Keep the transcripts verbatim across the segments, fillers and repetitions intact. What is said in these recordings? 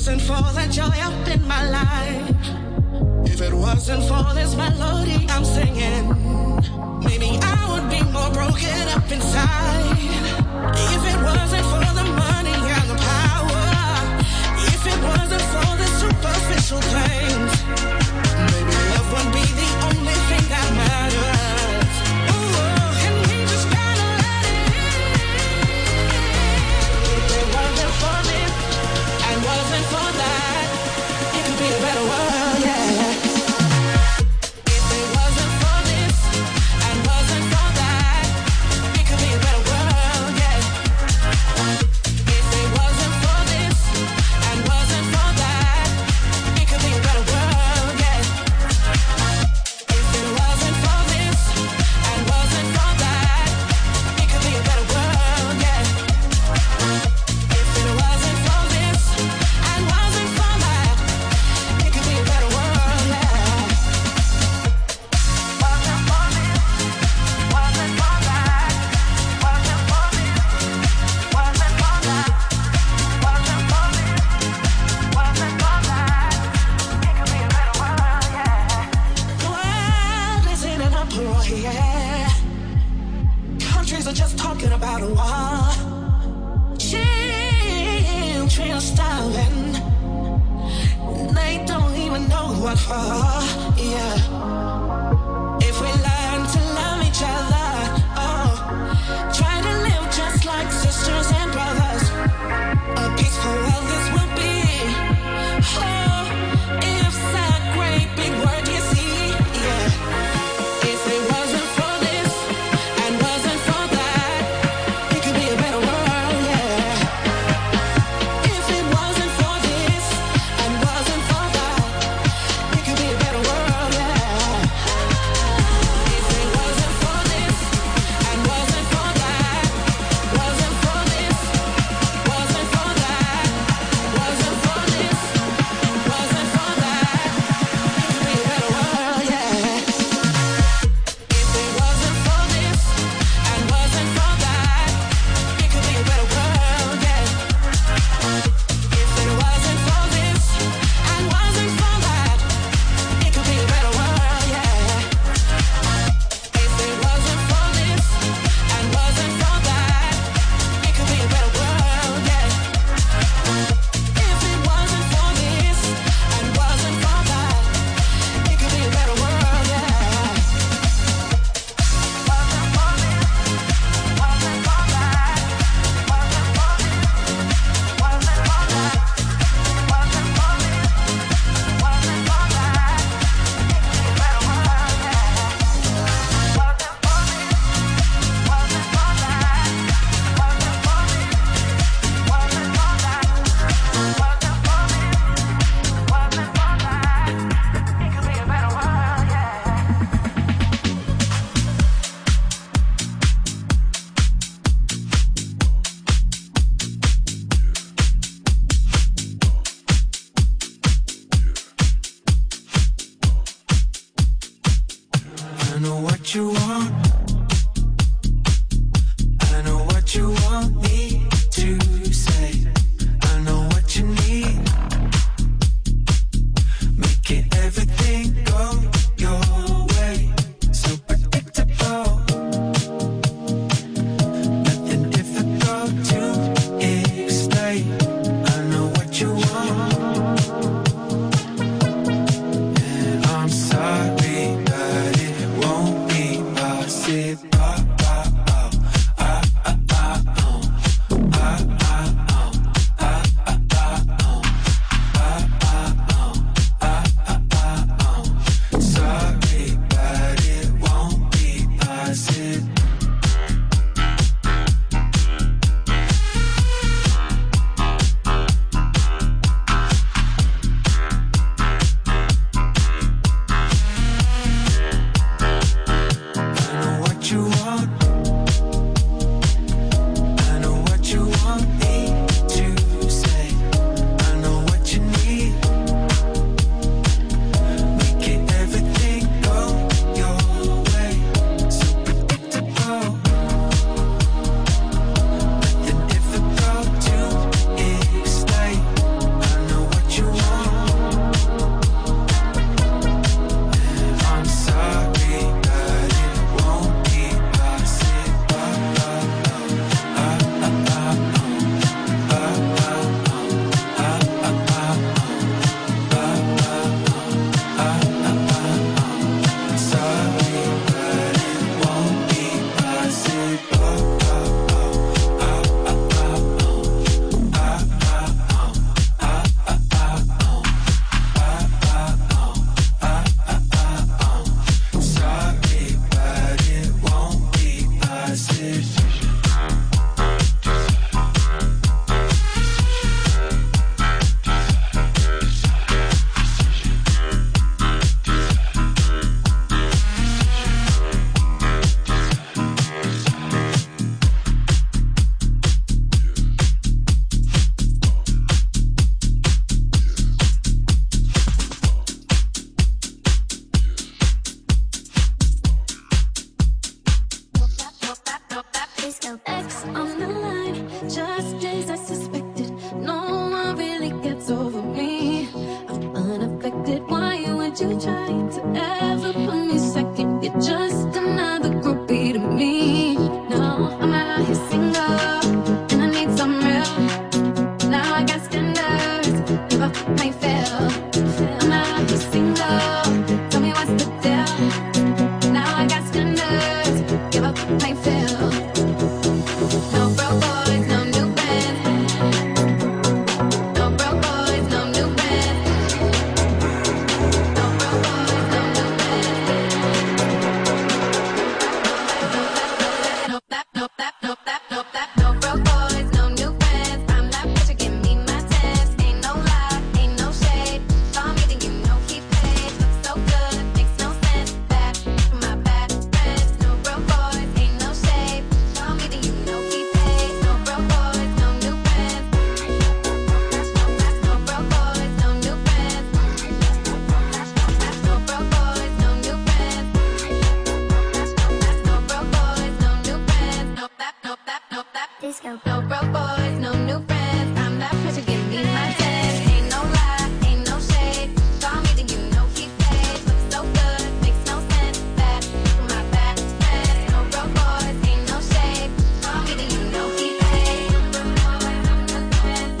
wasn't for the joy up in my life, if it wasn't for this melody I'm singing, maybe I would be more broken up inside. If it wasn't for the money and the power, if it wasn't for the superficial things, maybe love wouldn't be the only thing that matters. Ooh, and we just gotta let it in. If it wasn't for this and wasn't for that, it could be a better world, yeah. If it wasn't for this and wasn't for that, it could be a better world, yeah. If it wasn't for this and wasn't for that, it could be a better world, yeah. If it wasn't for this and wasn't for that, it could be a better world, yeah. If it wasn't for this and wasn't for that, it could be a better world, yeah. Wasn't for this, wasn't for that, wasn't for this, wasn't for that, wasn't for this, wasn't for that, it could be a better world, yeah. The world is in an uproar, yeah. Countries are just talking about a war. Children are starving. They don't even know what for, yeah. If we learn to love each other, oh, try to live just like sisters and brothers, a peaceful world this will be. Oh, it's a great big word, you see, yeah. If it wasn't for this and wasn't for that, it could be a better world, yeah. If it wasn't for this and wasn't for that, it could be a better world, yeah. Disco. X on the line, just as I suspected. No one really gets over me. I'm unaffected. Why would you try to ever put me second? You're just another groupie to me. No, I'm out here single, and I need some real. Now I got standards, give up my fail. I'm out here single, tell me what's the deal. Now I got standards, give up my fail. No broke boys, no new bands. No broke boys, no new bands. No broke boys, no new bands. No that, no that, no that, no that. No broke boys, no new bands. I'm that bitch, you give me my test. Ain't no lie, ain't no shade. Saw me, then you know he paid. Looks so good, makes no sense. Bad for my bad friends. No broke boys, ain't no shade. Saw me, then you know he paid. No broke boys, no new bands. No broke boys, no new bands. No broke boys, no new bands. No broke boys, no new bands. No that, no that, no that. Disco. No broke boys, no new friends. I'm that bitch, you give me my test. Ain't no lie, ain't no shade. Saw me, then you know he paid. Looks so good, makes no sense. Bad for my bad friends. No broke boys, ain't no shade. Saw me, then you know he paid. No broke boys, no new friends.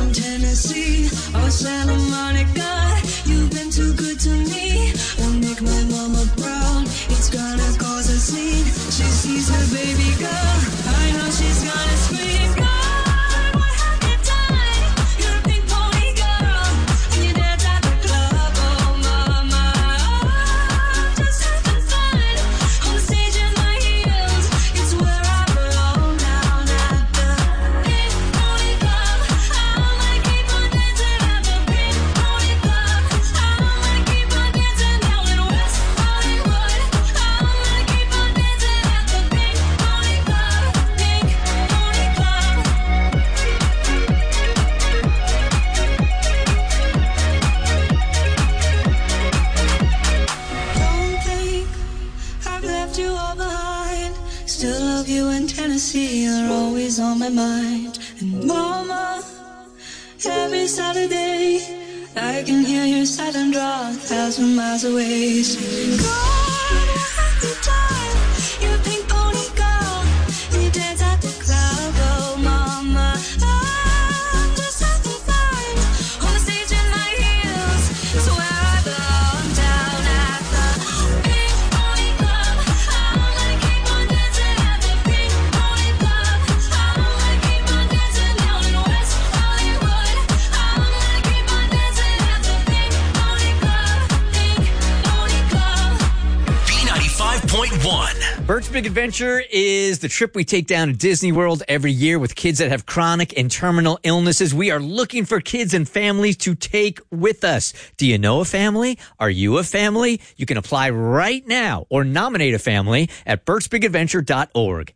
from Tennessee or Santa Monica. You've been too good to me. Won't make my mama proud. It's gonna cause a scene. She sees her baby girl. I know she's gonna scream. God, what have you done? You're a pink pony girl, and you dance at the club. Oh, mama, I'm just having fun on the stage in my heels. It's where I belong down at the pink pony club. I'ma keep on dancing at the pink pony club. I'ma keep on dancing down in West Hollywood. I'ma keep on dancing at the pink pony club. Pink pony club. Don't think I've left you all behind. Still love you in Tennessee. You're always on my mind. And mama, every Saturday I can hear your silent draw a thousand miles away. Singing, God, what have you done? You're a pink pony girl, and you dance at the club. Oh, mama, I'm just having fun on the stage in my heels. It's where I belong down at the pink pony club. I'ma keep on dancing at the pink pony club. I'ma keep on dancing down in West Hollywood. I'ma keep on dancing at the pink pony club. Pink pony club. B ninety-five point one. Bert's Big Adventure is the trip we take down to Disney World every year with kids that have chronic and terminal illnesses. We are looking for kids and families to take with us. Do you know a family? Are you a family? You can apply right now or nominate a family at berts big adventure dot org.